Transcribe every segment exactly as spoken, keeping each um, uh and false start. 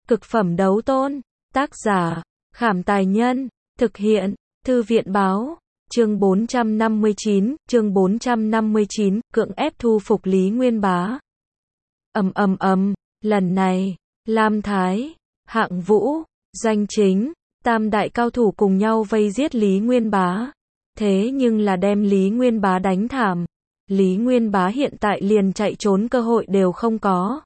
Cực phẩm đấu tôn. Tác giả, Khảm Tài Nhân. Thực hiện, Thư viện Báo. Chương bốn trăm năm mươi chín, chương bốn trăm năm mươi chín, cưỡng ép thu phục Lý Nguyên Bá. Ầm ầm ầm, lần này, Lam Thái, Hạng Vũ, Doanh Chính, tam đại cao thủ cùng nhau vây giết Lý Nguyên Bá. Thế nhưng là đem Lý Nguyên Bá đánh thảm. Lý Nguyên Bá hiện tại liền chạy trốn cơ hội đều không có.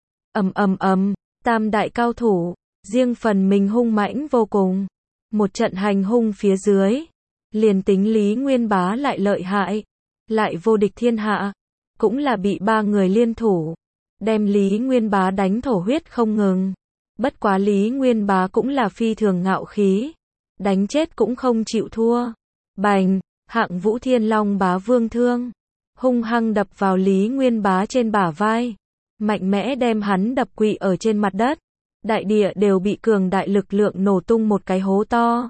Ầm ầm ầm, tam đại cao thủ, riêng phần mình hung mãnh vô cùng. Một trận hành hung phía dưới, liền tính Lý Nguyên Bá lại lợi hại, lại vô địch thiên hạ, cũng là bị ba người liên thủ, đem Lý Nguyên Bá đánh thổ huyết không ngừng. Bất quá Lý Nguyên Bá cũng là phi thường ngạo khí, đánh chết cũng không chịu thua. Bành, Hạng Vũ Thiên Long Bá Vương Thương, hung hăng đập vào Lý Nguyên Bá trên bả vai, mạnh mẽ đem hắn đập quỵ ở trên mặt đất. Đại địa đều bị cường đại lực lượng nổ tung một cái hố to.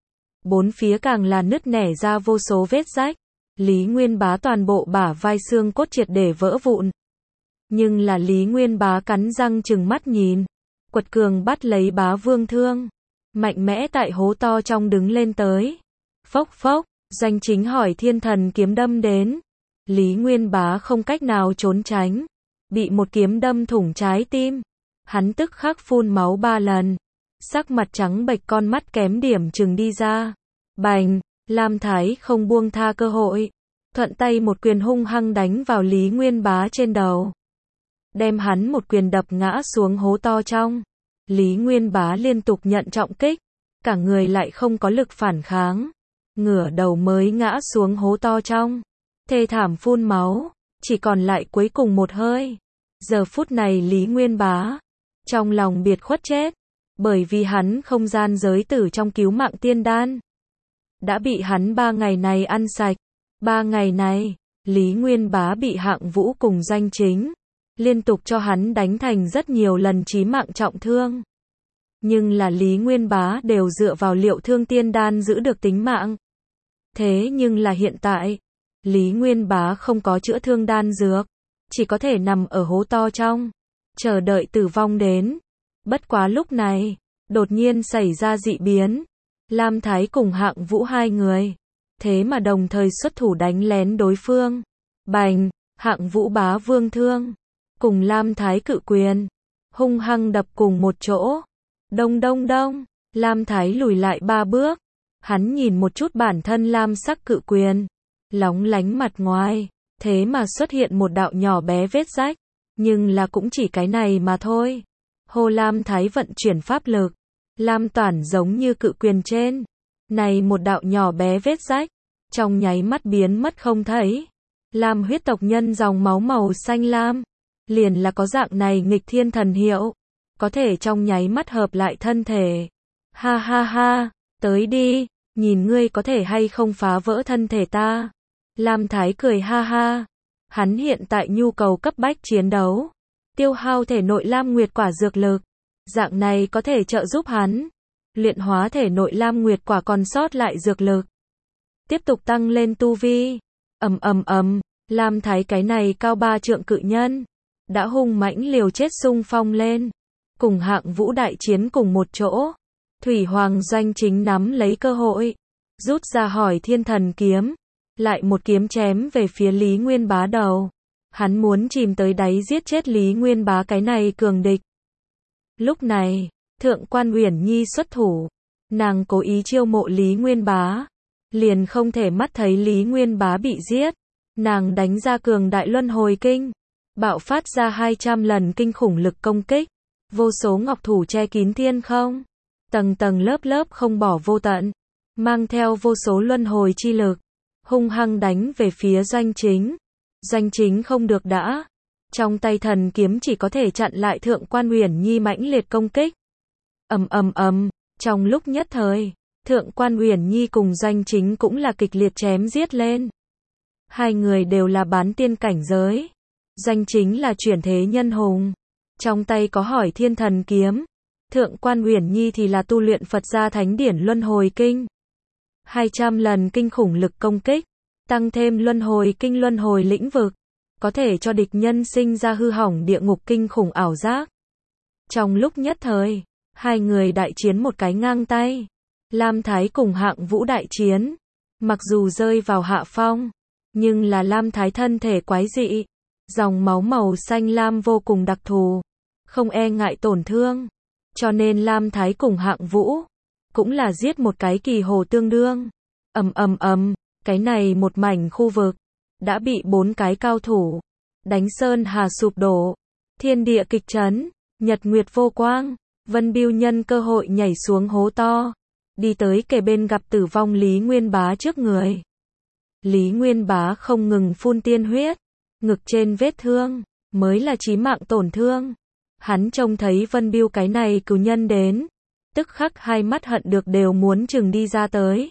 Bốn phía càng là nứt nẻ ra vô số vết rách. Lý Nguyên Bá toàn bộ bả vai xương cốt triệt để vỡ vụn. Nhưng là Lý Nguyên Bá cắn răng trừng mắt nhìn, quật cường bắt lấy Bá Vương Thương, mạnh mẽ tại hố to trong đứng lên tới. Phốc phốc, Doanh Chính hỏi thiên thần kiếm đâm đến. Lý Nguyên Bá không cách nào trốn tránh, bị một kiếm đâm thủng trái tim. Hắn tức khắc phun máu ba lần, sắc mặt trắng bệch, con mắt kém điểm trừng đi ra. Bành, Lam Thái không buông tha cơ hội, thuận tay một quyền hung hăng đánh vào Lý Nguyên Bá trên đầu, đem hắn một quyền đập ngã xuống hố to trong. Lý Nguyên Bá liên tục nhận trọng kích, cả người lại không có lực phản kháng, ngửa đầu mới ngã xuống hố to trong, thê thảm phun máu, chỉ còn lại cuối cùng một hơi. Giờ phút này Lý Nguyên Bá trong lòng biệt khuất chết, bởi vì hắn không gian giới tử trong cứu mạng tiên đan đã bị hắn ba ngày này ăn sạch. Ba ngày này, Lý Nguyên Bá bị Hạng Vũ cùng Doanh Chính liên tục cho hắn đánh thành rất nhiều lần chí mạng trọng thương. Nhưng là Lý Nguyên Bá đều dựa vào liệu thương tiên đan giữ được tính mạng. Thế nhưng là hiện tại, Lý Nguyên Bá không có chữa thương đan dược, chỉ có thể nằm ở hố to trong, chờ đợi tử vong đến. Bất quá lúc này, đột nhiên xảy ra dị biến. Lam Thái cùng Hạng Vũ hai người, thế mà đồng thời xuất thủ đánh lén đối phương. Bành, Hạng Vũ Bá Vương Thương, cùng Lam Thái cự quyền, hung hăng đập cùng một chỗ. Đông đông đông, Lam Thái lùi lại ba bước. Hắn nhìn một chút bản thân lam sắc cự quyền, lóng lánh mặt ngoài, thế mà xuất hiện một đạo nhỏ bé vết rách. Nhưng là cũng chỉ cái này mà thôi. Hồ Lam Thái vận chuyển pháp lực, lam toản giống như cự quyền trên này một đạo nhỏ bé vết rách, trong nháy mắt biến mất không thấy. Lam huyết tộc nhân dòng máu màu xanh lam, liền là có dạng này nghịch thiên thần hiệu, có thể trong nháy mắt hợp lại thân thể. Ha ha ha, tới đi, nhìn ngươi có thể hay không phá vỡ thân thể ta. Lam Thái cười ha ha. Hắn hiện tại nhu cầu cấp bách chiến đấu, tiêu hao thể nội lam nguyệt quả dược lực, dạng này có thể trợ giúp hắn luyện hóa thể nội lam nguyệt quả còn sót lại dược lực, tiếp tục tăng lên tu vi. Ầm ầm ầm, Lam Thái cái này cao ba trượng cự nhân đã hung mãnh liều chết xung phong lên, cùng Hạng Vũ đại chiến cùng một chỗ. Thủy Hoàng Doanh Chính nắm lấy cơ hội, rút ra hỏi thiên thần kiếm, lại một kiếm chém về phía Lý Nguyên Bá đầu. Hắn muốn chìm tới đáy giết chết Lý Nguyên Bá cái này cường địch. Lúc này, Thượng quan Uyển Nhi xuất thủ, nàng cố ý chiêu mộ Lý Nguyên Bá, liền không thể mắt thấy Lý Nguyên Bá bị giết. Nàng đánh ra cường đại luân hồi kinh, bạo phát ra hai trăm lần kinh khủng lực công kích, vô số ngọc thủ che kín thiên không, tầng tầng lớp lớp không bỏ vô tận, mang theo vô số luân hồi chi lực, hung hăng đánh về phía Doanh Chính. Doanh Chính không được đã, trong tay thần kiếm chỉ có thể chặn lại Thượng quan Uyển Nhi mãnh liệt công kích. Ầm ầm ầm, trong lúc nhất thời, Thượng quan Uyển Nhi cùng Doanh Chính cũng là kịch liệt chém giết lên. Hai người đều là bán tiên cảnh giới. Doanh Chính là chuyển thế nhân hùng, trong tay có hỏi thiên thần kiếm. Thượng quan Uyển Nhi thì là tu luyện Phật gia thánh điển luân hồi kinh. hai trăm lần kinh khủng lực công kích, tăng thêm luân hồi kinh luân hồi lĩnh vực, có thể cho địch nhân sinh ra hư hỏng địa ngục kinh khủng ảo giác. Trong lúc nhất thời, hai người đại chiến một cái ngang tay. Lam Thái cùng Hạng Vũ đại chiến, mặc dù rơi vào hạ phong, nhưng là Lam Thái thân thể quái dị, dòng máu màu xanh lam vô cùng đặc thù, không e ngại tổn thương, cho nên Lam Thái cùng Hạng Vũ cũng là giết một cái kỳ hồ tương đương. Ầm ầm ầm, cái này một mảnh khu vực đã bị bốn cái cao thủ đánh sơn hà sụp đổ, thiên địa kịch chấn, nhật nguyệt vô quang. Vân Bưu nhân cơ hội nhảy xuống hố to, đi tới kề bên gặp tử vong Lý Nguyên Bá trước người. Lý Nguyên Bá không ngừng phun tiên huyết, ngực trên vết thương mới là chí mạng tổn thương. Hắn trông thấy Vân Bưu cái này cừu nhân đến, tức khắc hai mắt hận được đều muốn chừng đi ra tới.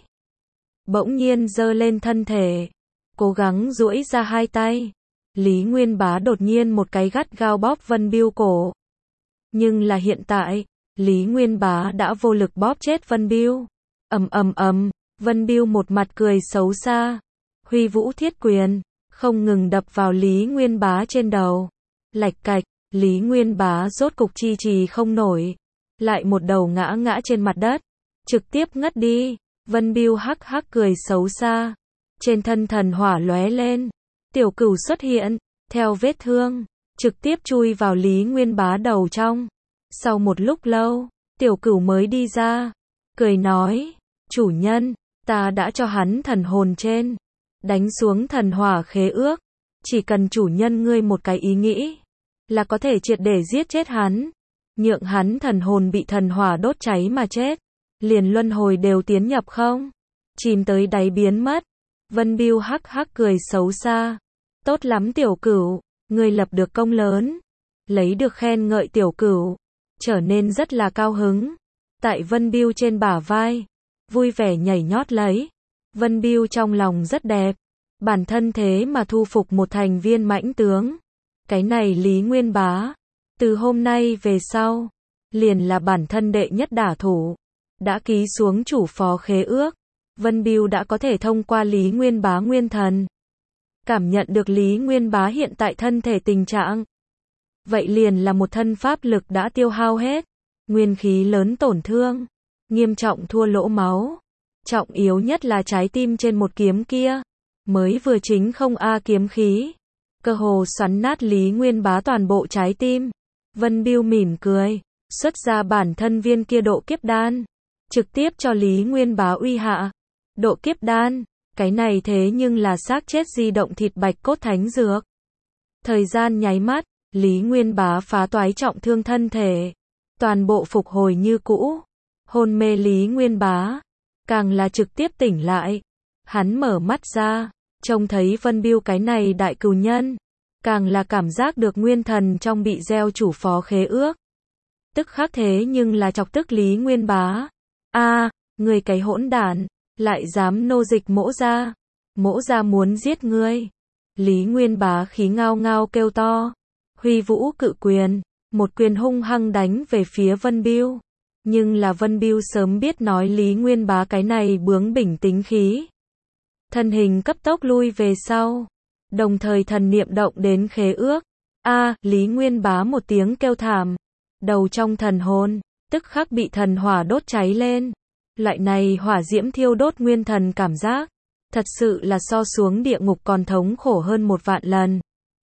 Bỗng nhiên giơ lên thân thể, cố gắng duỗi ra hai tay. Lý Nguyên Bá đột nhiên một cái gắt gao bóp Vân Bưu cổ. Nhưng là hiện tại, Lý Nguyên Bá đã vô lực bóp chết Vân Bưu. Ầm ầm ầm, Vân Bưu một mặt cười xấu xa, huy vũ thiết quyền, không ngừng đập vào Lý Nguyên Bá trên đầu. Lạch cạch, Lý Nguyên Bá rốt cục chi trì không nổi, lại một đầu ngã ngã trên mặt đất, trực tiếp ngất đi. Vân Bưu hắc hắc cười xấu xa, trên thân thần hỏa lóe lên, tiểu cửu xuất hiện, theo vết thương, trực tiếp chui vào Lý Nguyên Bá đầu trong. Sau một lúc lâu, tiểu cửu mới đi ra, cười nói, chủ nhân, ta đã cho hắn thần hồn trên, đánh xuống thần hỏa khế ước, chỉ cần chủ nhân ngươi một cái ý nghĩ, là có thể triệt để giết chết hắn, nhượng hắn thần hồn bị thần hỏa đốt cháy mà chết, liền luân hồi đều tiến nhập không, chìm tới đáy biến mất. Vân Bưu hắc hắc cười xấu xa, tốt lắm tiểu cửu, ngươi lập được công lớn, lấy được khen ngợi tiểu cửu, trở nên rất là cao hứng. Tại Vân Bưu trên bả vai, vui vẻ nhảy nhót lấy. Vân Bưu trong lòng rất đẹp, bản thân thế mà thu phục một thành viên mãnh tướng. Cái này Lý Nguyên Bá, từ hôm nay về sau, liền là bản thân đệ nhất đả thủ, đã ký xuống chủ phó khế ước. Vân Bưu đã có thể thông qua Lý Nguyên Bá nguyên thần, cảm nhận được Lý Nguyên Bá hiện tại thân thể tình trạng. Vậy liền là một thân pháp lực đã tiêu hao hết, nguyên khí lớn tổn thương, nghiêm trọng thua lỗ máu. Trọng yếu nhất là trái tim trên một kiếm kia, mới vừa chính không a kiếm khí, cơ hồ xoắn nát Lý Nguyên Bá toàn bộ trái tim. Vân Bưu mỉm cười, xuất ra bản thân viên kia độ kiếp đan, trực tiếp cho Lý Nguyên Bá uy hạ. Độ kiếp đan, cái này thế nhưng là xác chết di động thịt bạch cốt thánh dược. Thời gian nháy mắt, Lý Nguyên Bá phá toái trọng thương thân thể, toàn bộ phục hồi như cũ. Hôn mê Lý Nguyên Bá, càng là trực tiếp tỉnh lại. Hắn mở mắt ra, trông thấy Vân Bưu cái này đại cừu nhân, càng là cảm giác được nguyên thần trong bị gieo chủ phó khế ước. Tức khắc thế nhưng là chọc tức Lý Nguyên Bá. A, người cái hỗn đản, lại dám nô dịch mỗ gia, mỗ gia muốn giết ngươi. Lý Nguyên Bá khí ngao ngao kêu to, huy vũ cự quyền, một quyền hung hăng đánh về phía Vân Bưu. Nhưng là Vân Bưu sớm biết nói Lý Nguyên Bá cái này bướng bỉnh tính khí, thân hình cấp tốc lui về sau, đồng thời thần niệm động đến khế ước. A, Lý Nguyên Bá một tiếng kêu thảm, đầu trong thần hồn tức khắc bị thần hỏa đốt cháy lên. Loại này hỏa diễm thiêu đốt nguyên thần cảm giác, thật sự là so xuống địa ngục còn thống khổ hơn một vạn lần.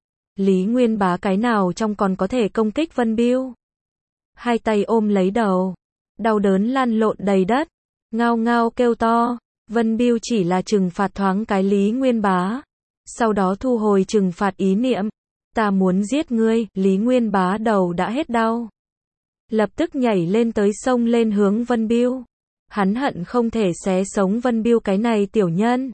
Lý Nguyên Bá cái nào trong còn có thể công kích Vân Bưu. Hai tay ôm lấy đầu, đau đớn lăn lộn đầy đất, ngao ngao kêu to. Vân Bưu chỉ là trừng phạt thoáng cái Lý Nguyên Bá, sau đó thu hồi trừng phạt ý niệm. Ta muốn giết ngươi. Lý Nguyên Bá đầu đã hết đau, lập tức nhảy lên tới sông lên hướng Vân Bưu. Hắn hận không thể xé sống Vân Bưu cái này tiểu nhân.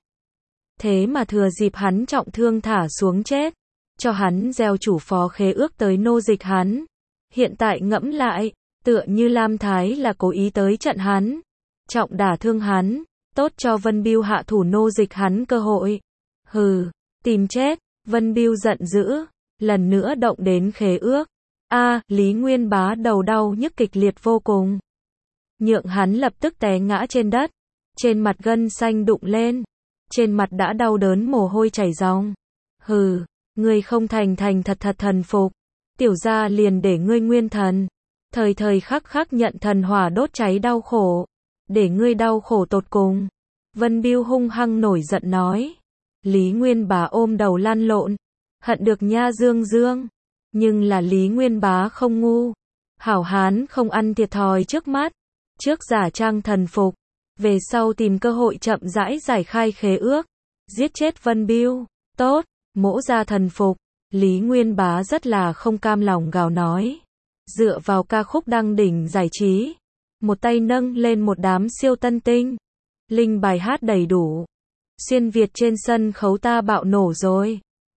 Thế mà thừa dịp hắn trọng thương thả xuống chết, cho hắn gieo chủ phó khế ước tới nô dịch hắn. Hiện tại ngẫm lại, tựa như Lam Thái là cố ý tới trận hắn, trọng đả thương hắn, tốt cho Vân Bưu hạ thủ nô dịch hắn cơ hội. Hừ, tìm chết. Vân Bưu giận dữ, lần nữa động đến khế ước. A, Lý Nguyên Bá đầu đau nhức kịch liệt vô cùng, nhượng hắn lập tức té ngã trên đất, trên mặt gân xanh đụng lên, trên mặt đã đau đớn mồ hôi chảy ròng. Hừ, ngươi không thành thành thật thật thần phục, tiểu gia liền để ngươi nguyên thần, Thời thời khắc khắc nhận thần hỏa đốt cháy đau khổ. Để ngươi đau khổ tột cùng. Vân Bưu hung hăng nổi giận nói. Lý Nguyên Bá ôm đầu lăn lộn. Hận được nha Dương Dương. Nhưng là Lý Nguyên Bá không ngu. Hảo hán không ăn thiệt thòi trước mắt. Trước giả trang thần phục. Về sau tìm cơ hội chậm rãi giải khai khế ước. Giết chết Vân Bưu. Tốt, mỗ ra thần phục. Lý Nguyên Bá rất là không cam lòng gào nói. Dựa vào ca khúc đăng đỉnh giải trí. Một tay nâng lên một đám siêu tân tinh. Linh bài hát đầy đủ. Xuyên Việt trên sân khấu ta bạo nổ rồi.